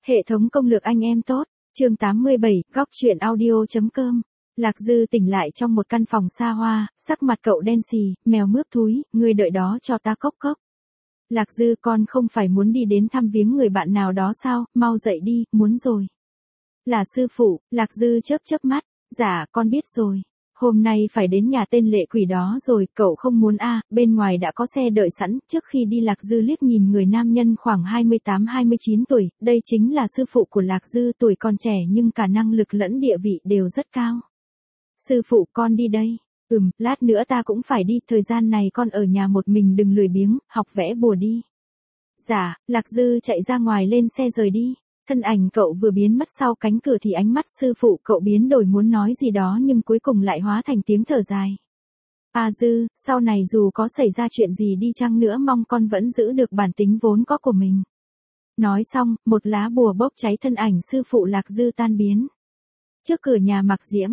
Hệ thống công lược anh em tốt, chương 87, góc truyện audio.com. Lạc Dư tỉnh lại trong một căn phòng xa hoa, sắc mặt cậu đen xì, mèo mướp thúi, ngươi đợi đó cho ta cốc cốc. Lạc Dư, con không phải muốn đi đến thăm viếng người bạn nào đó sao, mau dậy đi, muốn rồi. Là sư phụ, Lạc Dư chớp mắt, dạ con biết rồi. Hôm nay phải đến nhà tên lệ quỷ đó rồi, cậu không muốn bên ngoài đã có xe đợi sẵn. Trước khi đi Lạc Dư liếc nhìn người nam nhân khoảng 28-29 tuổi, đây chính là sư phụ của Lạc Dư, tuổi còn trẻ nhưng cả năng lực lẫn địa vị đều rất cao. Sư phụ, con đi đây. Lát nữa ta cũng phải đi, thời gian này con ở nhà một mình đừng lười biếng, học vẽ bùa đi. Dạ, Lạc Dư chạy ra ngoài lên xe rời đi. Thân ảnh cậu vừa biến mất sau cánh cửa thì ánh mắt sư phụ cậu biến đổi, muốn nói gì đó nhưng cuối cùng lại hóa thành tiếng thở dài. Dư, sau này dù có xảy ra chuyện gì đi chăng nữa mong con vẫn giữ được bản tính vốn có của mình. Nói xong, một lá bùa bốc cháy, thân ảnh sư phụ Lạc Dư tan biến. Trước cửa nhà Mặc Diễm,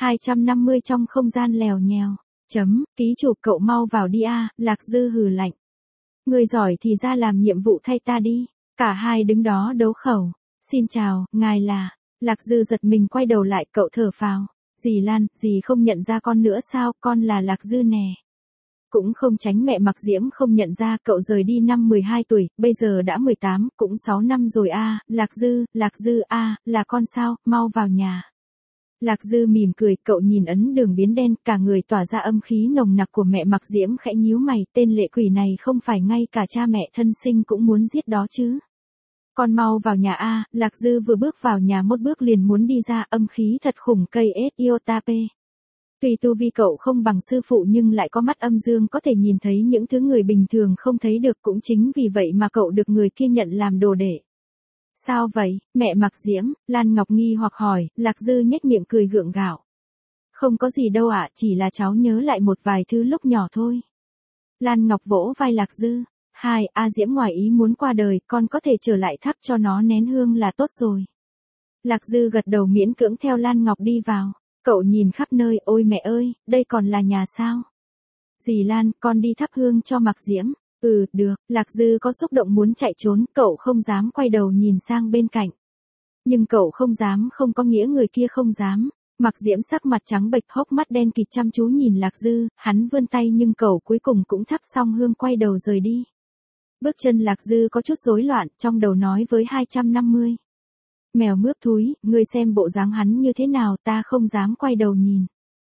250 trong không gian lèo nhèo. Ký chủ, cậu mau vào đi Lạc Dư hừ lạnh. Người giỏi thì ra làm nhiệm vụ thay ta đi. Cả hai đứng đó đấu khẩu. Xin chào, ngài là... Lạc Dư giật mình quay đầu lại, cậu thở phào. Dì Lan, dì không nhận ra con nữa sao, con là Lạc Dư nè. Cũng không tránh mẹ Mặc Diễm không nhận ra, cậu rời đi năm 12 tuổi, bây giờ đã 18, cũng 6 năm rồi Lạc Dư là con sao, mau vào nhà. Lạc Dư mỉm cười, cậu nhìn ấn đường biến đen, cả người tỏa ra âm khí nồng nặc của mẹ Mặc Diễm, khẽ nhíu mày, tên lệ quỷ này không phải ngay cả cha mẹ thân sinh cũng muốn giết đó chứ. Con mau vào nhà Lạc Dư vừa bước vào nhà một bước liền muốn đi ra, âm khí thật khủng, cây Ethiotape. Tuy tu vi cậu không bằng sư phụ nhưng lại có mắt âm dương, có thể nhìn thấy những thứ người bình thường không thấy được, cũng chính vì vậy mà cậu được người kia nhận làm đồ đệ. Sao vậy, mẹ Mặc Diễm? Lan Ngọc nghi hoặc hỏi. Lạc Dư nhếch miệng cười gượng gạo. Không có gì đâu chỉ là cháu nhớ lại một vài thứ lúc nhỏ thôi. Lan Ngọc vỗ vai Lạc Dư. Diễm ngoài ý muốn qua đời, con có thể trở lại thắp cho nó nén hương là tốt rồi. Lạc Dư gật đầu miễn cưỡng theo Lan Ngọc đi vào. Cậu nhìn khắp nơi, ôi mẹ ơi, đây còn là nhà sao? Dì Lan, con đi thắp hương cho Mặc Diễm. Được. Lạc Dư có xúc động muốn chạy trốn, cậu không dám quay đầu nhìn sang bên cạnh. Nhưng cậu không dám không có nghĩa người kia không dám. Mặc Diễm sắc mặt trắng bệch, hốc mắt đen kịt chăm chú nhìn Lạc Dư, hắn vươn tay nhưng cậu cuối cùng cũng thắp xong hương quay đầu rời đi. Bước chân Lạc Dư có chút rối loạn, trong đầu nói với 250. Mèo mướp thúi, ngươi xem bộ dáng hắn như thế nào, ta không dám quay đầu nhìn.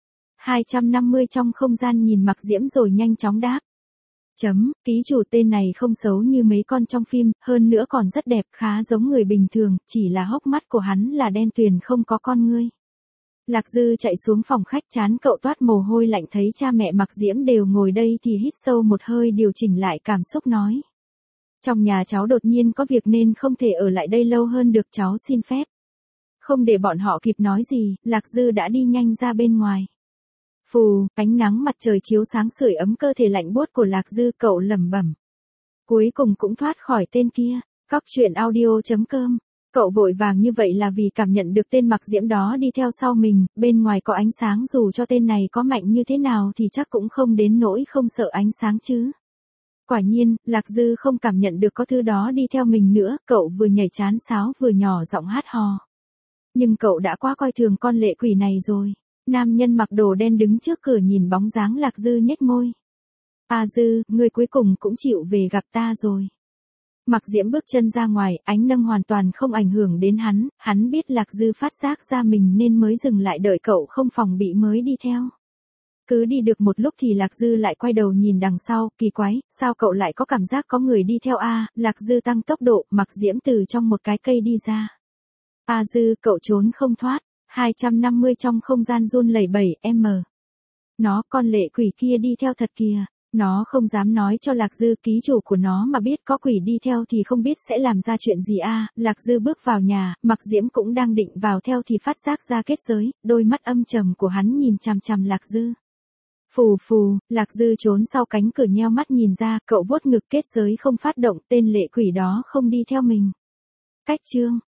250 trong không gian nhìn Mặc Diễm rồi nhanh chóng đáp. Ký chủ, tên này không xấu như mấy con trong phim, hơn nữa còn rất đẹp, khá giống người bình thường, chỉ là hốc mắt của hắn là đen tuyền không có con ngươi. Lạc Dư chạy xuống phòng khách, chán cậu toát mồ hôi lạnh, thấy cha mẹ Mặc Diễm đều ngồi đây thì hít sâu một hơi điều chỉnh lại cảm xúc nói. Trong nhà cháu đột nhiên có việc nên không thể ở lại đây lâu hơn được, cháu xin phép. Không để bọn họ kịp nói gì, Lạc Dư đã đi nhanh ra bên ngoài. Phù, ánh nắng mặt trời chiếu sáng sưởi ấm cơ thể lạnh buốt của Lạc Dư, cậu lẩm bẩm. Cuối cùng cũng thoát khỏi tên kia. Góc truyện audio.com. Cậu vội vàng như vậy là vì cảm nhận được tên Mặc Diễm đó đi theo sau mình, bên ngoài có ánh sáng, dù cho tên này có mạnh như thế nào thì chắc cũng không đến nỗi không sợ ánh sáng chứ. Quả nhiên, Lạc Dư không cảm nhận được có thứ đó đi theo mình nữa, cậu vừa nhảy chán sáo vừa nhỏ giọng hát hò. Nhưng cậu đã quá coi thường con lệ quỷ này rồi. Nam nhân mặc đồ đen đứng trước cửa nhìn bóng dáng Lạc Dư nhếch môi. Dư, ngươi cuối cùng cũng chịu về gặp ta rồi. Mặc Diễm bước chân ra ngoài, ánh nâng hoàn toàn không ảnh hưởng đến hắn biết Lạc Dư phát giác ra mình nên mới dừng lại đợi cậu không phòng bị mới đi theo. Cứ đi được một lúc thì Lạc Dư lại quay đầu nhìn đằng sau, kỳ quái, sao cậu lại có cảm giác có người đi theo Lạc Dư tăng tốc độ, Mặc Diễm từ trong một cái cây đi ra. Dư, cậu trốn không thoát. 250 trong không gian run lẩy bẩy, con lệ quỷ kia đi theo thật kìa. Nó không dám nói cho Lạc Dư, ký chủ của nó mà biết có quỷ đi theo thì không biết sẽ làm ra chuyện gì Lạc Dư bước vào nhà, Mặc Diễm cũng đang định vào theo thì phát giác ra kết giới, đôi mắt âm trầm của hắn nhìn chằm chằm Lạc Dư. Phù, Lạc Dư trốn sau cánh cửa nheo mắt nhìn ra, cậu vuốt ngực, kết giới không phát động, tên lệ quỷ đó không đi theo mình. Cách chương